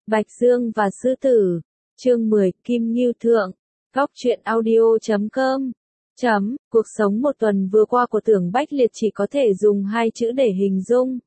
Bạch Dương và Sư Tử, chương 10, Kim Ngưu Thượng, Góc truyện audio.com. Cuộc sống một tuần vừa qua của Tưởng Bách Liệt chỉ có thể dùng hai chữ để hình dung.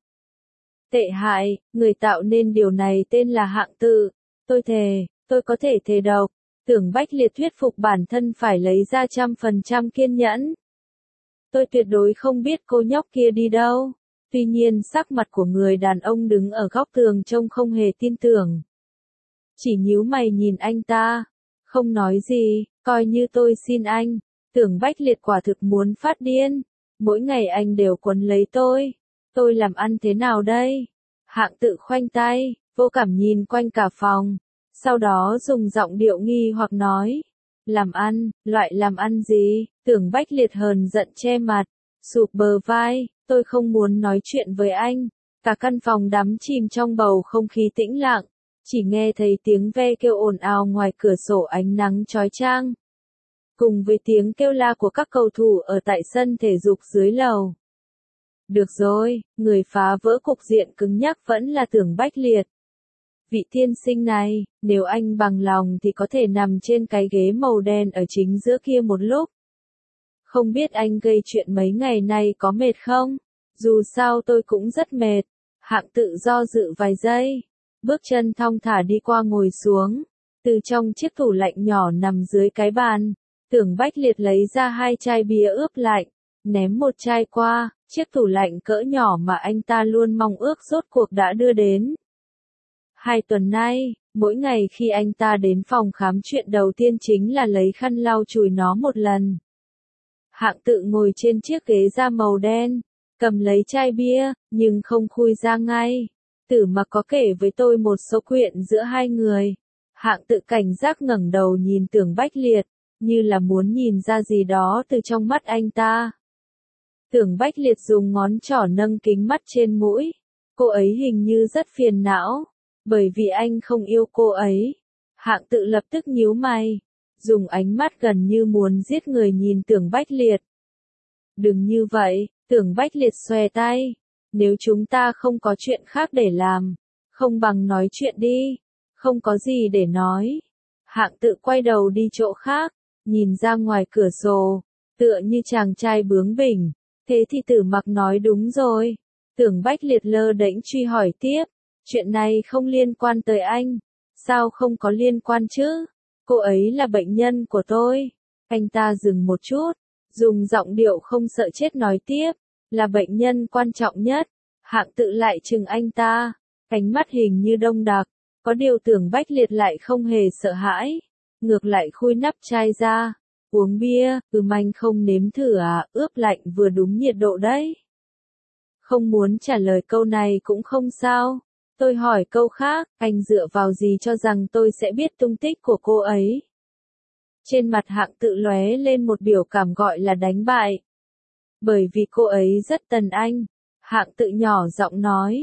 Tệ hại, người tạo nên điều này tên là Hạng Tự. Tôi thề, tôi có thể thề độc. Tưởng Bách Liệt thuyết phục bản thân phải lấy ra 100% kiên nhẫn. Tôi tuyệt đối không biết cô nhóc kia đi đâu. Tuy nhiên sắc mặt của người đàn ông đứng ở góc tường trông không hề tin tưởng. Chỉ nhíu mày nhìn anh ta, không nói gì, coi như tôi xin anh. Tưởng Bách Liệt quả thực muốn phát điên. Mỗi ngày anh đều quấn lấy tôi làm ăn thế nào đây? Hạng Tự khoanh tay, vô cảm nhìn quanh cả phòng. Sau đó dùng giọng điệu nghi hoặc nói. Làm ăn, loại làm ăn gì? Tưởng Bách Liệt hờn giận che mặt, sụp bờ vai, tôi không muốn nói chuyện với anh. Cả căn phòng đắm chìm trong bầu không khí tĩnh lặng, chỉ nghe thấy tiếng ve kêu ồn ào ngoài cửa sổ ánh nắng chói chang. Cùng với tiếng kêu la của các cầu thủ ở tại sân thể dục dưới lầu. Được rồi, người phá vỡ cục diện cứng nhắc vẫn là Tưởng Bách Liệt. Vị tiên sinh này, nếu anh bằng lòng thì có thể nằm trên cái ghế màu đen ở chính giữa kia một lúc. Không biết anh gây chuyện mấy ngày nay có mệt không? Dù sao tôi cũng rất mệt. Hạng Tự do dự vài giây, bước chân thong thả đi qua ngồi xuống. Từ trong chiếc tủ lạnh nhỏ nằm dưới cái bàn, Tưởng Bách Liệt lấy ra 2 chai bia ướp lạnh, ném một chai qua, chiếc tủ lạnh cỡ nhỏ mà anh ta luôn mong ước rốt cuộc đã đưa đến. 2 tuần nay, mỗi ngày khi anh ta đến phòng khám chuyện đầu tiên chính là lấy khăn lau chùi nó một lần. Hạng Tự ngồi trên chiếc ghế da màu đen, cầm lấy chai bia, nhưng không khui ra ngay. Tử Mặc có kể với tôi một số chuyện giữa hai người. Hạng Tự cảnh giác ngẩng đầu nhìn Tưởng Bách Liệt, như là muốn nhìn ra gì đó từ trong mắt anh ta. Tưởng Bách Liệt dùng ngón trỏ nâng kính mắt trên mũi. Cô ấy hình như rất phiền não, bởi vì anh không yêu cô ấy. Hạng Tự lập tức nhíu mày, dùng ánh mắt gần như muốn giết người nhìn Tưởng Bách Liệt. Đừng như vậy, Tưởng Bách Liệt xòe tay. Nếu chúng ta không có chuyện khác để làm, không bằng nói chuyện đi. Không có gì để nói. Hạng Tự quay đầu đi chỗ khác, nhìn ra ngoài cửa sổ, tựa như chàng trai bướng bỉnh. Thế thì Tử Mặc nói đúng rồi. Tưởng Bách Liệt lơ đễnh truy hỏi tiếp. Chuyện này không liên quan tới anh. Sao không có liên quan chứ? Cô ấy là bệnh nhân của tôi. Anh ta dừng một chút, dùng giọng điệu không sợ chết nói tiếp. Là bệnh nhân quan trọng nhất. Hạng Tự lại chừng anh ta. Ánh mắt hình như đông đặc. Có điều Tưởng Bách Liệt lại không hề sợ hãi. Ngược lại khui nắp chai ra. Uống bia, anh không nếm thử à, ướp lạnh vừa đúng nhiệt độ đấy. Không muốn trả lời câu này cũng không sao. Tôi hỏi câu khác, anh dựa vào gì cho rằng tôi sẽ biết tung tích của cô ấy? Trên mặt Hạng Tự lóe lên một biểu cảm gọi là đánh bại. Bởi vì cô ấy rất tần anh. Hạng Tự nhỏ giọng nói.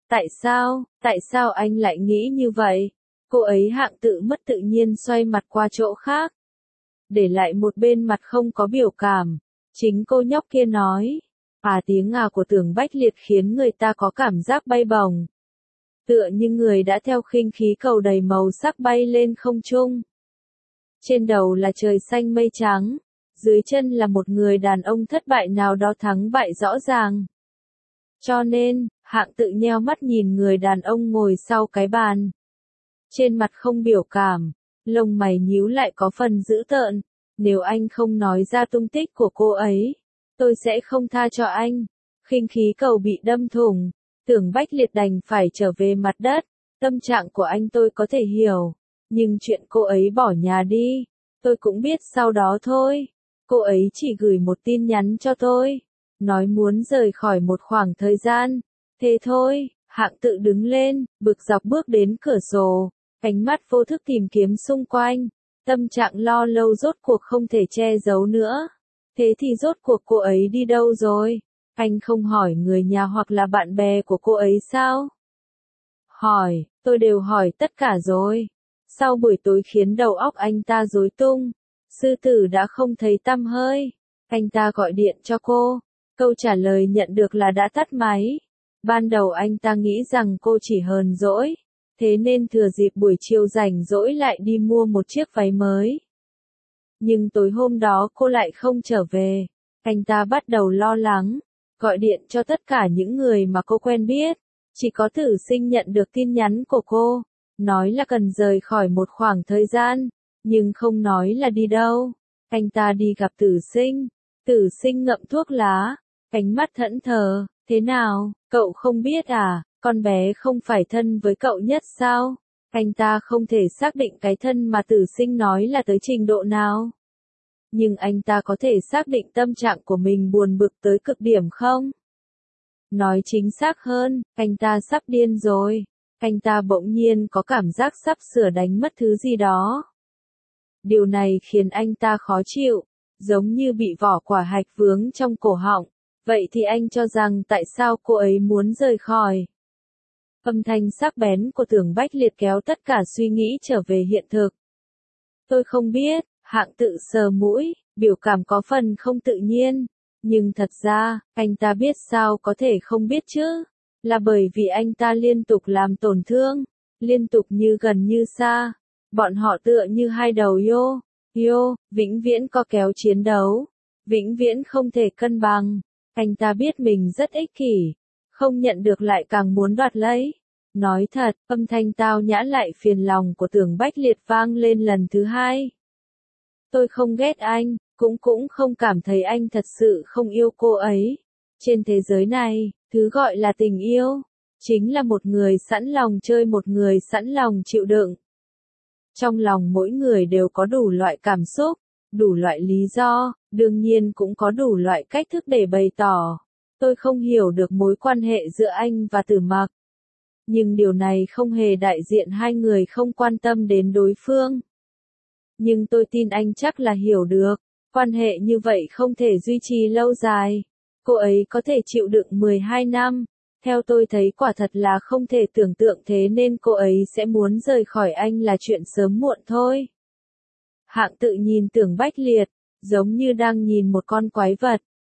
Tại sao anh lại nghĩ như vậy? Cô ấy Hạng Tự mất tự nhiên xoay mặt qua chỗ khác. Để lại một bên mặt không có biểu cảm. Chính cô nhóc kia nói. Tiếng của Tưởng Bách Liệt khiến người ta có cảm giác bay bổng. Tựa như người đã theo khinh khí cầu đầy màu sắc bay lên không trung. Trên đầu là trời xanh mây trắng, dưới chân là một người đàn ông thất bại nào đó thắng bại rõ ràng. Cho nên, Hạng Tự nheo mắt nhìn người đàn ông ngồi sau cái bàn. Trên mặt không biểu cảm, lông mày nhíu lại có phần dữ tợn. Nếu anh không nói ra tung tích của cô ấy, tôi sẽ không tha cho anh. Khinh khí cầu bị đâm thủng. Tưởng Bách Liệt đành phải trở về mặt đất. Tâm trạng của anh tôi có thể hiểu. Nhưng chuyện cô ấy bỏ nhà đi, tôi cũng biết sau đó thôi. Cô ấy chỉ gửi một tin nhắn cho tôi. Nói muốn rời khỏi một khoảng thời gian. Thế thôi, Hạng Tự đứng lên, bực dọc bước đến cửa sổ. Ánh mắt vô thức tìm kiếm xung quanh. Tâm trạng lo lâu rốt cuộc không thể che giấu nữa. Thế thì rốt cuộc cô ấy đi đâu rồi? Anh không hỏi người nhà hoặc là bạn bè của cô ấy sao? Hỏi, tôi đều hỏi tất cả rồi. Sau buổi tối khiến đầu óc anh ta rối tung, Sư Tử đã không thấy tăm hơi. Anh ta gọi điện cho cô. Câu trả lời nhận được là đã tắt máy. Ban đầu anh ta nghĩ rằng cô chỉ hờn dỗi. thế nên thừa dịp buổi chiều rảnh rỗi lại đi mua một chiếc váy mới. Nhưng tối hôm đó cô lại không trở về, anh ta bắt đầu lo lắng, gọi điện cho tất cả những người mà cô quen biết. Chỉ có Tử Sinh nhận được tin nhắn của cô, nói là cần rời khỏi một khoảng thời gian, nhưng không nói là đi đâu. Anh ta đi gặp Tử Sinh ngậm thuốc lá, ánh mắt thẫn thờ, thế nào, cậu không biết à, con bé không phải thân với cậu nhất sao? Anh ta không thể xác định cái thân mà Tử Sinh nói là tới trình độ nào. Nhưng anh ta có thể xác định tâm trạng của mình buồn bực tới cực điểm không? Nói chính xác hơn, anh ta sắp điên rồi. Anh ta bỗng nhiên có cảm giác sắp sửa đánh mất thứ gì đó. Điều này khiến anh ta khó chịu, giống như bị vỏ quả hạch vướng trong cổ họng. Vậy thì anh cho rằng tại sao cô ấy muốn rời khỏi? Âm thanh sắc bén của Tưởng Bách Liệt kéo tất cả suy nghĩ trở về hiện thực. Tôi không biết, Hạng Tự sờ mũi, biểu cảm có phần không tự nhiên. Nhưng thật ra, anh ta biết sao có thể không biết chứ? Là bởi vì anh ta liên tục làm tổn thương, liên tục như gần như xa. Bọn họ tựa như hai đầu vĩnh viễn co kéo chiến đấu, vĩnh viễn không thể cân bằng. Anh ta biết mình rất ích kỷ, không nhận được lại càng muốn đoạt lấy. Nói thật, âm thanh tao nhã lại phiền lòng của Tưởng Bách Liệt vang lên lần thứ hai. Tôi không ghét anh, cũng không cảm thấy anh thật sự không yêu cô ấy. Trên thế giới này, thứ gọi là tình yêu, chính là một người sẵn lòng chơi một người sẵn lòng chịu đựng. Trong lòng mỗi người đều có đủ loại cảm xúc, đủ loại lý do, đương nhiên cũng có đủ loại cách thức để bày tỏ. Tôi không hiểu được mối quan hệ giữa anh và Tử Mặc. Nhưng điều này không hề đại diện hai người không quan tâm đến đối phương. Nhưng tôi tin anh chắc là hiểu được, quan hệ như vậy không thể duy trì lâu dài. Cô ấy có thể chịu đựng 12 năm, theo tôi thấy quả thật là không thể tưởng tượng, thế nên cô ấy sẽ muốn rời khỏi anh là chuyện sớm muộn thôi. Hạng Tự nhìn Tưởng Bách Liệt, giống như đang nhìn một con quái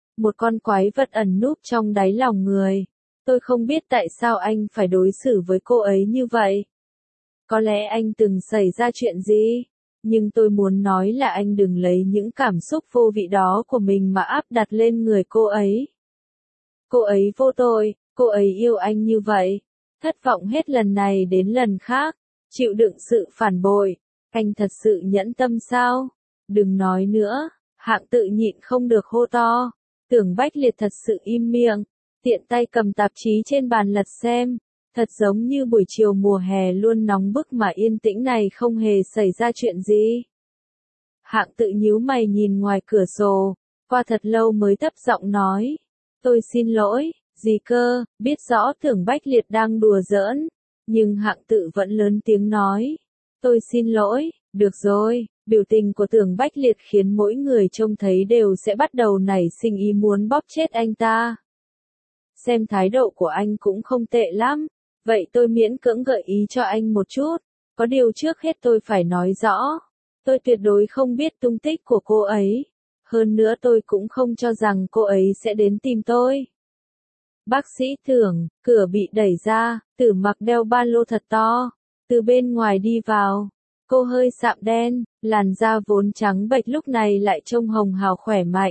vật ẩn núp trong đáy lòng người. Tôi không biết tại sao anh phải đối xử với cô ấy như vậy. Có lẽ anh từng xảy ra chuyện gì, nhưng tôi muốn nói là anh đừng lấy những cảm xúc vô vị đó của mình mà áp đặt lên người cô ấy. Cô ấy vô tội, cô ấy yêu anh như vậy, thất vọng hết lần này đến lần khác, chịu đựng sự phản bội. Anh thật sự nhẫn tâm sao? Đừng nói nữa, Hạng Tự nhịn không được hô to. Tưởng Bách Liệt thật sự im miệng, tiện tay cầm tạp chí trên bàn lật xem. Thật giống như buổi chiều mùa hè luôn nóng bức mà yên tĩnh này không hề xảy ra chuyện gì. Hạng Tự nhíu mày nhìn ngoài cửa sổ, qua thật lâu mới thấp giọng nói. Tôi xin lỗi, gì cơ, biết rõ Tưởng Bách Liệt đang đùa giỡn. Nhưng Hạng Tự vẫn lớn tiếng nói. Tôi xin lỗi, được rồi. Biểu tình của Tưởng Bách Liệt khiến mỗi người trông thấy đều sẽ bắt đầu nảy sinh ý muốn bóp chết anh ta. Xem thái độ của anh cũng không tệ lắm. Vậy tôi miễn cưỡng gợi ý cho anh một chút. Có điều trước hết tôi phải nói rõ. Tôi tuyệt đối không biết tung tích của cô ấy. Hơn nữa tôi cũng không cho rằng cô ấy sẽ đến tìm tôi. Bác sĩ Tưởng, cửa bị đẩy ra, Tử Mặc đeo ba lô thật to. Từ bên ngoài đi vào. Cô hơi sạm đen, làn da vốn trắng bệch lúc này lại trông hồng hào khỏe mạnh.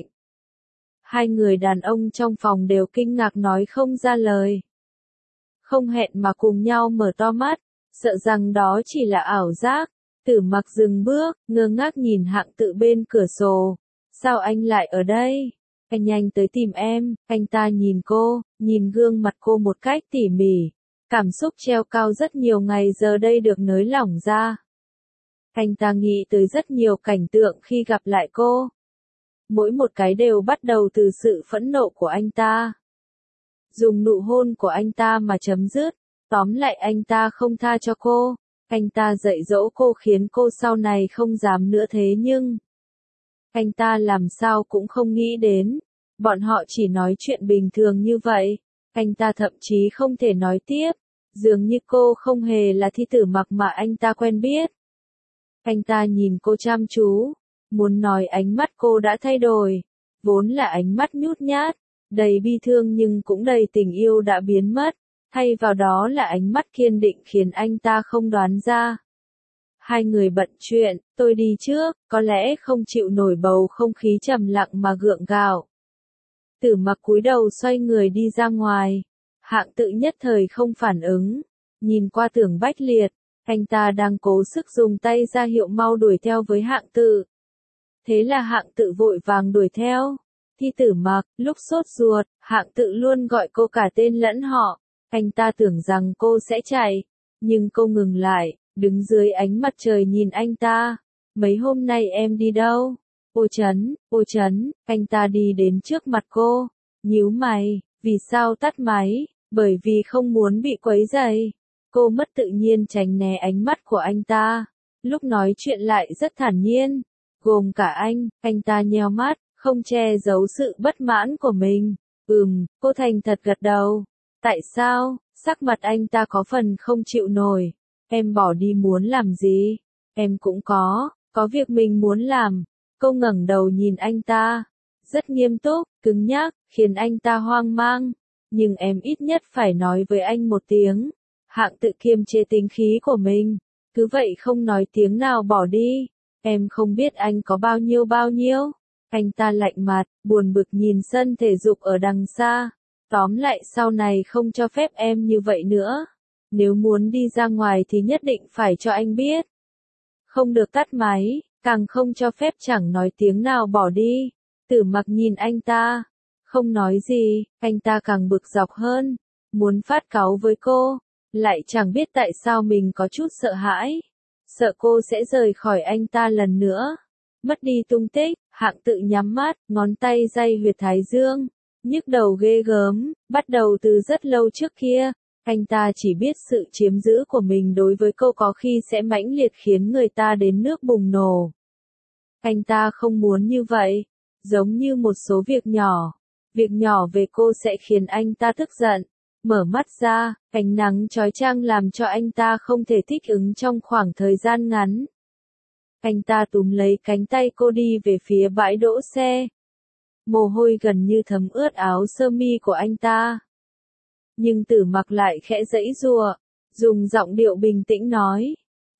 Hai người đàn ông trong phòng đều kinh ngạc nói không ra lời. Không hẹn mà cùng nhau mở to mắt, sợ rằng đó chỉ là ảo giác. Tử Mặc dừng bước, ngơ ngác nhìn Hạng Tự bên cửa sổ. Sao anh lại ở đây? Anh nhanh tới tìm em. Anh ta nhìn cô, nhìn gương mặt cô một cách tỉ mỉ. Cảm xúc treo cao rất nhiều ngày giờ đây được nới lỏng ra. Anh ta nghĩ tới rất nhiều cảnh tượng khi gặp lại cô. Mỗi một cái đều bắt đầu từ sự phẫn nộ của anh ta. Dùng nụ hôn của anh ta mà chấm dứt. Tóm lại anh ta không tha cho cô. Anh ta dạy dỗ cô khiến cô sau này không dám nữa, thế nhưng anh ta làm sao cũng không nghĩ đến. Bọn họ chỉ nói chuyện bình thường như vậy. Anh ta thậm chí không thể nói tiếp. Dường như cô không hề là Thi Tử Mặc mà anh ta quen biết. Anh ta nhìn cô chăm chú. Muốn nói ánh mắt cô đã thay đổi. Vốn là ánh mắt nhút nhát, đầy bi thương nhưng cũng đầy tình yêu đã biến mất. thay vào đó là ánh mắt kiên định khiến anh ta không đoán ra. Hai người bận chuyện, tôi đi trước, có lẽ không chịu nổi bầu không khí trầm lặng mà gượng gạo. Tử Mặc cúi đầu xoay người đi ra ngoài. Hạng Tự nhất thời không phản ứng. Nhìn qua Tưởng Bách Liệt, anh ta đang cố sức dùng tay ra hiệu mau đuổi theo với Hạng Tự. Thế là Hạng Tự vội vàng đuổi theo. Thi Tử Mặc, lúc sốt ruột, Hạng Tự luôn gọi cô cả tên lẫn họ. Anh ta tưởng rằng cô sẽ chạy, nhưng cô ngừng lại, đứng dưới ánh mặt trời nhìn anh ta. Mấy hôm nay em đi đâu? Ô Trấn, anh ta đi đến trước mặt cô, nhíu mày, vì sao tắt máy? Bởi vì không muốn bị quấy rầy. Cô mất tự nhiên tránh né ánh mắt của anh ta. Lúc nói chuyện lại rất thản nhiên, gồm cả anh ta nheo mắt, không che giấu sự bất mãn của mình. Cô thành thật gật đầu. Tại sao? Sắc mặt anh ta có phần không chịu nổi. Em bỏ đi muốn làm gì? Em cũng có việc mình muốn làm. Cô ngẩng đầu nhìn anh ta, rất nghiêm túc, cứng nhắc, khiến anh ta hoang mang. Nhưng em ít nhất phải nói với anh một tiếng. Hạng Tự kiềm chế tính khí của mình, cứ vậy không nói tiếng nào bỏ đi. Em không biết anh có bao nhiêu. Anh ta lạnh mặt, buồn bực nhìn sân thể dục ở đằng xa. Tóm lại sau này không cho phép em như vậy nữa. Nếu muốn đi ra ngoài thì nhất định phải cho anh biết. Không được tắt máy, càng không cho phép chẳng nói tiếng nào bỏ đi. Tử Mặc nhìn anh ta, không nói gì, anh ta càng bực dọc hơn, muốn phát cáu với cô, lại chẳng biết tại sao mình có chút sợ hãi. Sợ cô sẽ rời khỏi anh ta lần nữa. Mất đi tung tích, Hạng Tự nhắm mắt, ngón tay day huyệt thái dương, nhức đầu ghê gớm, bắt đầu từ rất lâu trước kia. Anh ta chỉ biết sự chiếm giữ của mình đối với cô có khi sẽ mãnh liệt khiến người ta đến nước bùng nổ. Anh ta không muốn như vậy, giống như một số việc nhỏ về cô sẽ khiến anh ta tức giận. Mở mắt ra, ánh nắng chói chang làm cho anh ta không thể thích ứng trong khoảng thời gian ngắn. Anh ta túm lấy cánh tay cô đi về phía bãi đỗ xe. Mồ hôi gần như thấm ướt áo sơ mi của anh ta. Nhưng Tử Mặc lại khẽ giãy giụa, dùng giọng điệu bình tĩnh nói.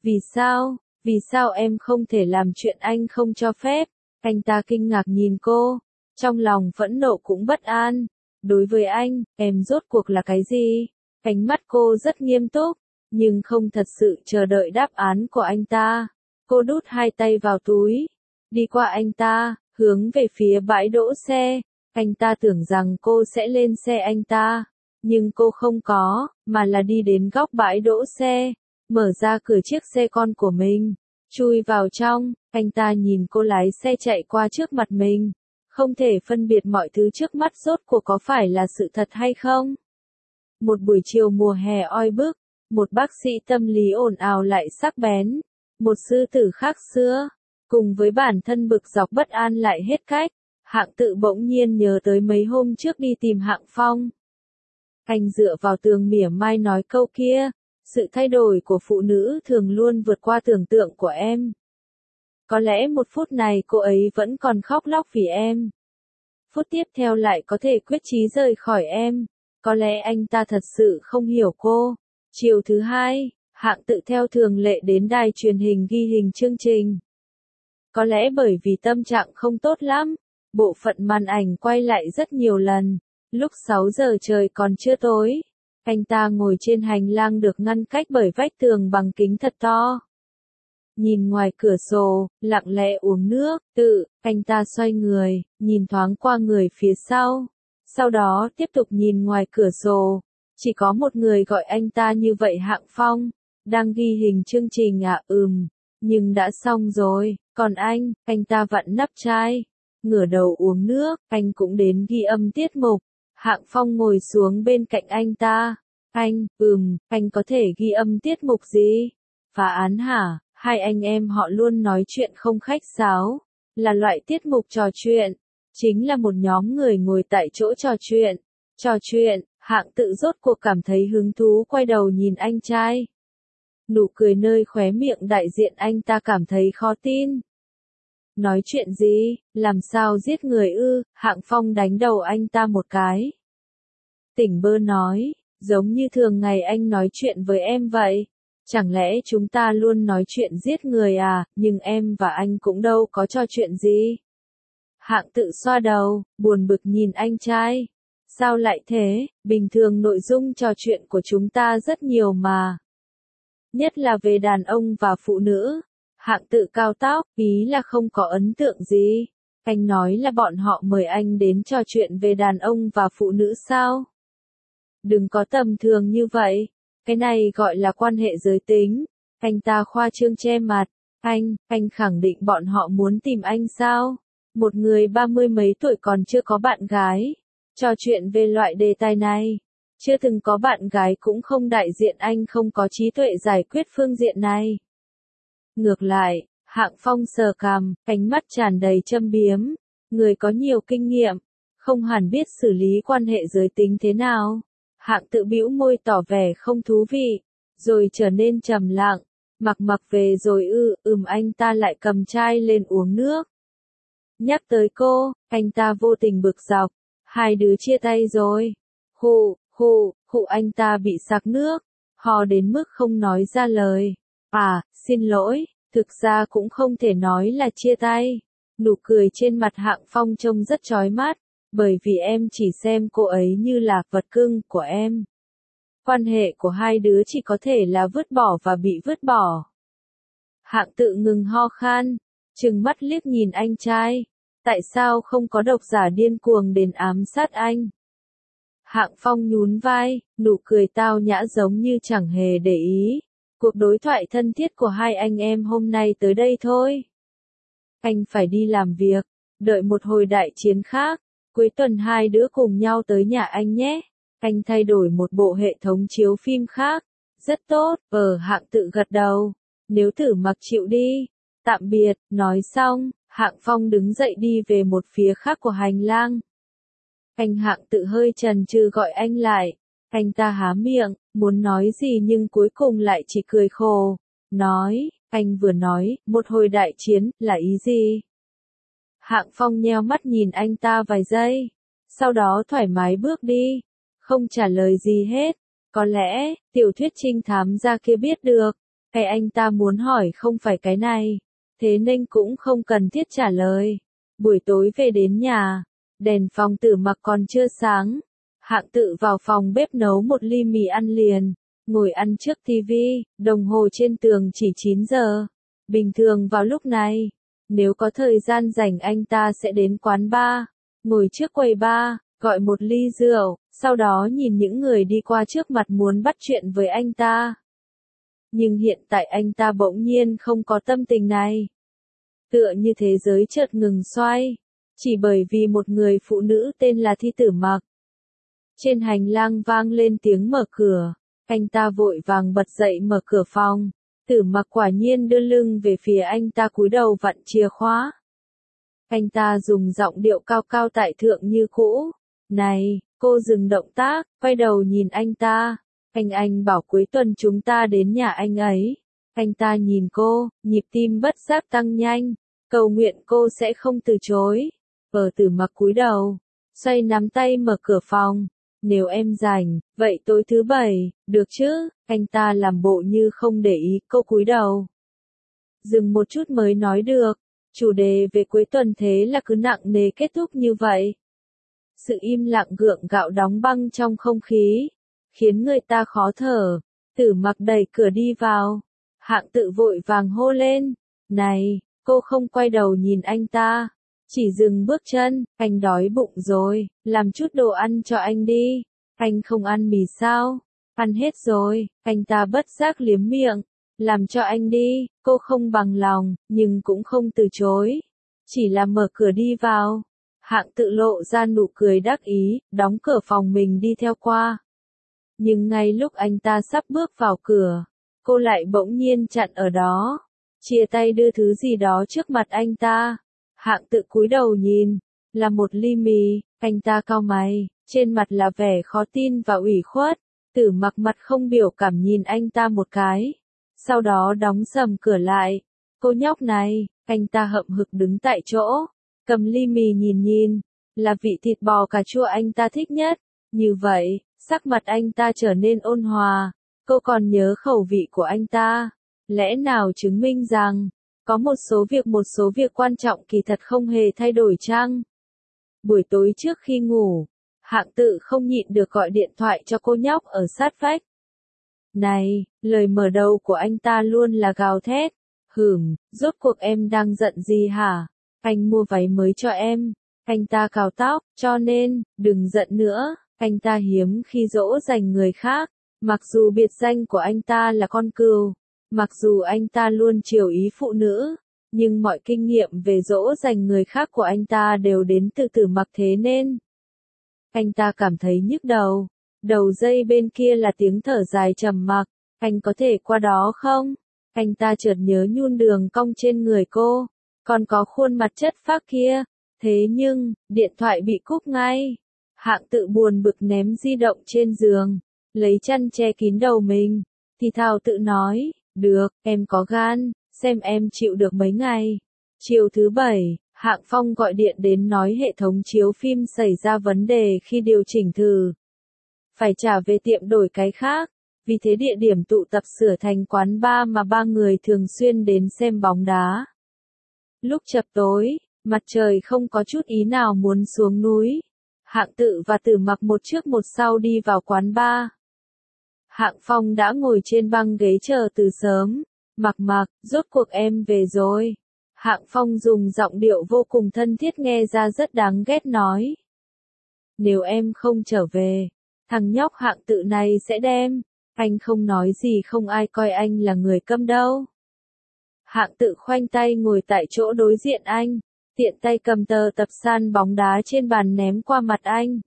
Vì sao em không thể làm chuyện anh không cho phép? Anh ta kinh ngạc nhìn cô, trong lòng phẫn nộ cũng bất an. Đối với anh, em rốt cuộc là cái gì? Ánh mắt cô rất nghiêm túc, nhưng không thật sự chờ đợi đáp án của anh ta. Cô đút hai tay vào túi, đi qua anh ta, hướng về phía bãi đỗ xe. Anh ta tưởng rằng cô sẽ lên xe anh ta, nhưng cô không có, mà là đi đến góc bãi đỗ xe, mở ra cửa chiếc xe con của mình, chui vào trong. Anh ta nhìn cô lái xe chạy qua trước mặt mình, không thể phân biệt mọi thứ trước mắt rốt cuộc có phải là sự thật hay không. Một buổi chiều mùa hè oi bức, một bác sĩ tâm lý ồn ào lại sắc bén, một sư tử khác xưa, cùng với bản thân bực dọc bất an lại hết cách. Hạng Tự bỗng nhiên nhớ tới mấy hôm trước đi tìm Hạng Phong. Anh dựa vào tường mỉa mai nói câu kia, sự thay đổi của phụ nữ thường luôn vượt qua tưởng tượng của em. Có lẽ một phút này cô ấy vẫn còn khóc lóc vì em. Phút tiếp theo lại có thể quyết chí rời khỏi em. Có lẽ anh ta thật sự không hiểu cô. Chiều thứ hai, Hạng Tự theo thường lệ đến đài truyền hình ghi hình chương trình. Có lẽ bởi vì tâm trạng không tốt lắm, bộ phận màn ảnh quay lại rất nhiều lần. Lúc 6 giờ trời còn chưa tối, anh ta ngồi trên hành lang được ngăn cách bởi vách tường bằng kính thật to. Nhìn ngoài cửa sổ, lặng lẽ uống nước, anh ta xoay người, nhìn thoáng qua người phía sau. Sau đó tiếp tục nhìn ngoài cửa sổ. Chỉ có một người gọi anh ta như vậy, Hạng Phong. Đang ghi hình chương trình à? Nhưng đã xong rồi. Còn anh ta vặn nắp chai, ngửa đầu uống nước. Anh cũng đến ghi âm tiết mục. Hạng Phong ngồi xuống bên cạnh anh ta. Anh có thể ghi âm tiết mục gì? Phá án hả? Hai anh em họ luôn nói chuyện không khách sáo, là loại tiết mục trò chuyện. Chính là một nhóm người ngồi tại chỗ trò chuyện. Hạng Tự rốt cuộc cảm thấy hứng thú quay đầu nhìn anh trai. Nụ cười nơi khóe miệng đại diện anh ta cảm thấy khó tin. Nói chuyện gì? Làm sao giết người ư? Hạng Phong đánh đầu anh ta một cái. Tỉnh bơ nói, Giống như thường ngày anh nói chuyện với em vậy. Chẳng lẽ chúng ta luôn nói chuyện giết người à, nhưng em và anh cũng đâu có trò chuyện gì. Hạng Tự xoa đầu, buồn bực nhìn anh trai. Sao lại thế, bình thường nội dung trò chuyện của chúng ta rất nhiều mà. Nhất là về đàn ông và phụ nữ. Hạng Tự cao tóc, ý là không có ấn tượng gì. Anh nói là bọn họ mời anh đến trò chuyện về đàn ông và phụ nữ sao? Đừng có tầm thường như vậy. Cái này gọi là quan hệ giới tính. Anh ta khoa trương che mặt. Anh khẳng định bọn họ muốn tìm anh sao? Một người 30 mấy tuổi còn chưa có bạn gái. Trò chuyện về loại đề tài này. Chưa từng có bạn gái cũng không đại diện anh không có trí tuệ giải quyết phương diện này. Ngược lại, Hạng Phong sờ cằm, ánh mắt tràn đầy châm biếm. Người có nhiều kinh nghiệm, không hẳn biết xử lý quan hệ giới tính thế nào. Hạng Tự bĩu môi tỏ vẻ không thú vị, rồi trở nên trầm lặng. Mặc về rồi anh ta lại cầm chai lên uống nước. Nhắc tới cô, anh ta vô tình bực dọc. Hai đứa chia tay rồi. Hụ anh ta bị sặc nước, hò đến mức không nói ra lời. À, xin lỗi, thực ra cũng không thể nói là chia tay. Nụ cười trên mặt Hạng Phong trông rất chói mắt, bởi vì em chỉ xem cô ấy như là vật cưng của em. Quan hệ của hai đứa chỉ có thể là vứt bỏ và bị vứt bỏ. Hạng Tự ngừng ho khan, trừng mắt liếc nhìn anh trai. Tại sao không có độc giả điên cuồng đến ám sát anh? Hạng Phong nhún vai, nụ cười tao nhã giống như chẳng hề để ý. Cuộc đối thoại thân thiết của hai anh em hôm nay tới đây thôi. Anh phải đi làm việc, đợi một hồi đại chiến khác. Cuối tuần hai đứa cùng nhau tới nhà anh nhé. Anh thay đổi một bộ hệ thống chiếu phim khác. Rất tốt, Hạng Tự gật đầu. Nếu Tử Mặc chịu đi. Tạm biệt, nói xong, Hạng Phong đứng dậy đi về một phía khác của hành lang. Anh Hạng Tự hơi chần chừ gọi anh lại. Anh ta há miệng, muốn nói gì nhưng cuối cùng lại chỉ cười khổ. Nói, anh vừa nói, một hồi đại chiến, là ý gì? Hạng Phong nheo mắt nhìn anh ta vài giây. Sau đó thoải mái bước đi. Không trả lời gì hết. Có lẽ, tiểu thuyết trinh thám gia kia biết được. Cái anh ta muốn hỏi không phải cái này. Thế nên cũng không cần thiết trả lời. Buổi tối về đến nhà. Đèn phòng Tử Mặc còn chưa sáng. Hạng Tự vào phòng bếp nấu một ly mì ăn liền. Ngồi ăn trước tivi, đồng hồ trên tường chỉ 9 giờ. Bình thường vào lúc này, nếu có thời gian rảnh anh ta sẽ đến quán bar. Ngồi trước quầy bar, gọi một ly rượu, sau đó nhìn những người đi qua trước mặt muốn bắt chuyện với anh ta. Nhưng hiện tại anh ta bỗng nhiên không có tâm tình này. Tựa như thế giới chợt ngừng xoay. Chỉ bởi vì một người phụ nữ tên là Thi Tử Mặc. Trên hành lang vang lên tiếng mở cửa. Anh ta vội vàng bật dậy mở cửa phòng. Tử Mặc quả nhiên đưa lưng về phía anh ta cúi đầu vặn chìa khóa. Anh ta dùng giọng điệu cao cao tại thượng như cũ. Này, cô dừng động tác, quay đầu nhìn anh ta. Anh bảo cuối tuần chúng ta đến nhà anh ấy. Anh ta nhìn cô, nhịp tim bất giác tăng nhanh. Cầu nguyện cô sẽ không từ chối. Tử Mặc cúi đầu, xoay nắm tay mở cửa phòng. Nếu em rảnh, vậy tối thứ bảy, được chứ? Anh ta làm bộ như không để ý, cô cúi đầu. Dừng một chút mới nói được. Chủ đề về cuối tuần thế là cứ nặng nề kết thúc như vậy. Sự im lặng gượng gạo đóng băng trong không khí, khiến người ta khó thở. Tử Mặc đẩy cửa đi vào. Hạng Tự vội vàng hô lên. Này, cô không quay đầu nhìn anh ta. Chỉ dừng bước chân, anh đói bụng rồi, làm chút đồ ăn cho anh đi. Anh không ăn mì sao? Ăn hết rồi, anh ta bất giác liếm miệng. Làm cho anh đi, cô không bằng lòng, nhưng cũng không từ chối. Chỉ là mở cửa đi vào. Hạng Tự lộ ra nụ cười đắc ý, đóng cửa phòng mình đi theo qua. Nhưng ngay lúc anh ta sắp bước vào cửa, cô lại bỗng nhiên chặn ở đó. Chia tay đưa thứ gì đó trước mặt anh ta. Hạng Tự cúi đầu nhìn, là một ly mì. Anh ta cau mày, trên mặt là vẻ khó tin và ủy khuất. Tử Mặc mặt không biểu cảm nhìn anh ta một cái. Sau đó đóng sầm cửa lại. Cô nhóc này, anh ta hậm hực đứng tại chỗ. Cầm ly mì nhìn, là vị thịt bò cà chua anh ta thích nhất. Như vậy, Sắc mặt anh ta trở nên ôn hòa. Cô còn nhớ khẩu vị của anh ta. Lẽ nào chứng minh rằng, có một số việc quan trọng kỳ thật không hề thay đổi chăng? Buổi tối trước khi ngủ, Hạng Tự không nhịn được gọi điện thoại cho cô nhóc ở sát vách. Này, lời mở đầu của anh ta luôn là gào thét. Rốt cuộc em đang giận gì hả? Anh mua váy mới cho em. Anh ta cào tóc, cho nên, đừng giận nữa. Anh ta hiếm khi dỗ dành người khác. Mặc dù biệt danh của anh ta là con cừu. Mặc dù anh ta luôn chiều ý phụ nữ. Nhưng mọi kinh nghiệm về dỗ dành người khác của anh ta đều đến từ Tử Mặc, thế nên anh ta cảm thấy nhức đầu. Đầu dây bên kia là tiếng thở dài trầm mặc. Anh có thể qua đó không? Anh ta chợt nhớ nhún đường cong trên người cô, còn có khuôn mặt chất phác kia. Thế nhưng, điện thoại bị cúp ngay. Hạng Tự buồn bực ném di động trên giường, lấy chăn che kín đầu mình, thì thào tự nói, được, em có gan, xem em chịu được mấy ngày. Chiều thứ Bảy, Hạng Phong gọi điện đến nói hệ thống chiếu phim xảy ra vấn đề khi điều chỉnh thử. Phải trả về tiệm đổi cái khác, vì thế địa điểm tụ tập sửa thành quán bar mà ba người thường xuyên đến xem bóng đá. Lúc chập tối, mặt trời không có chút ý nào muốn xuống núi. Hạng Tự và Tử Mặc một trước một sau đi vào quán bar. Hạng Phong đã ngồi trên băng ghế chờ từ sớm. Mặc, rốt cuộc em về rồi. Hạng Phong dùng giọng điệu vô cùng thân thiết nghe ra rất đáng ghét nói. Nếu em không trở về, thằng nhóc Hạng Tự này sẽ đem. Anh không nói gì, không ai coi anh là người câm đâu. Hạng Tự khoanh tay ngồi tại chỗ đối diện anh, tiện tay cầm tờ tập san bóng đá trên bàn ném qua mặt anh.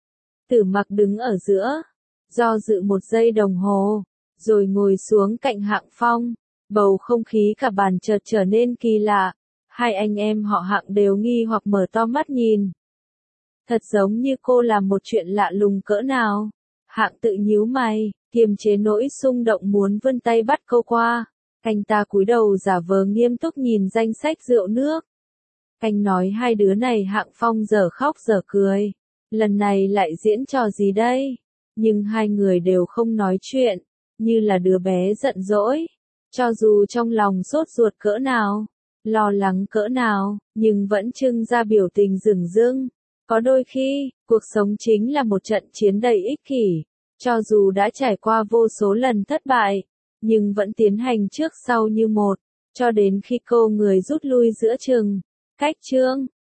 Tử Mặc đứng ở giữa, do dự một giây đồng hồ, rồi ngồi xuống cạnh Hạng Phong. Bầu không khí cả bàn chợt trở nên kỳ lạ. Hai anh em họ Hạng đều nghi hoặc mở to mắt nhìn. Thật giống như cô làm một chuyện lạ lùng cỡ nào. Hạng Tự nhíu mày, kiềm chế nỗi xung động muốn vươn tay bắt cô qua. Anh ta cúi đầu giả vờ nghiêm túc nhìn danh sách rượu nước. Anh nói hai đứa này. Hạng Phong dở khóc dở cười. Lần này lại diễn trò gì đây? Nhưng hai người đều không nói chuyện, như là đứa bé giận dỗi. Cho dù trong lòng sốt ruột cỡ nào, lo lắng cỡ nào, nhưng vẫn trưng ra biểu tình dửng dưng. Có đôi khi, cuộc sống chính là một trận chiến đầy ích kỷ. Cho dù đã trải qua vô số lần thất bại, nhưng vẫn tiến hành trước sau như một, cho đến khi cô người rút lui giữa chừng. Cách chương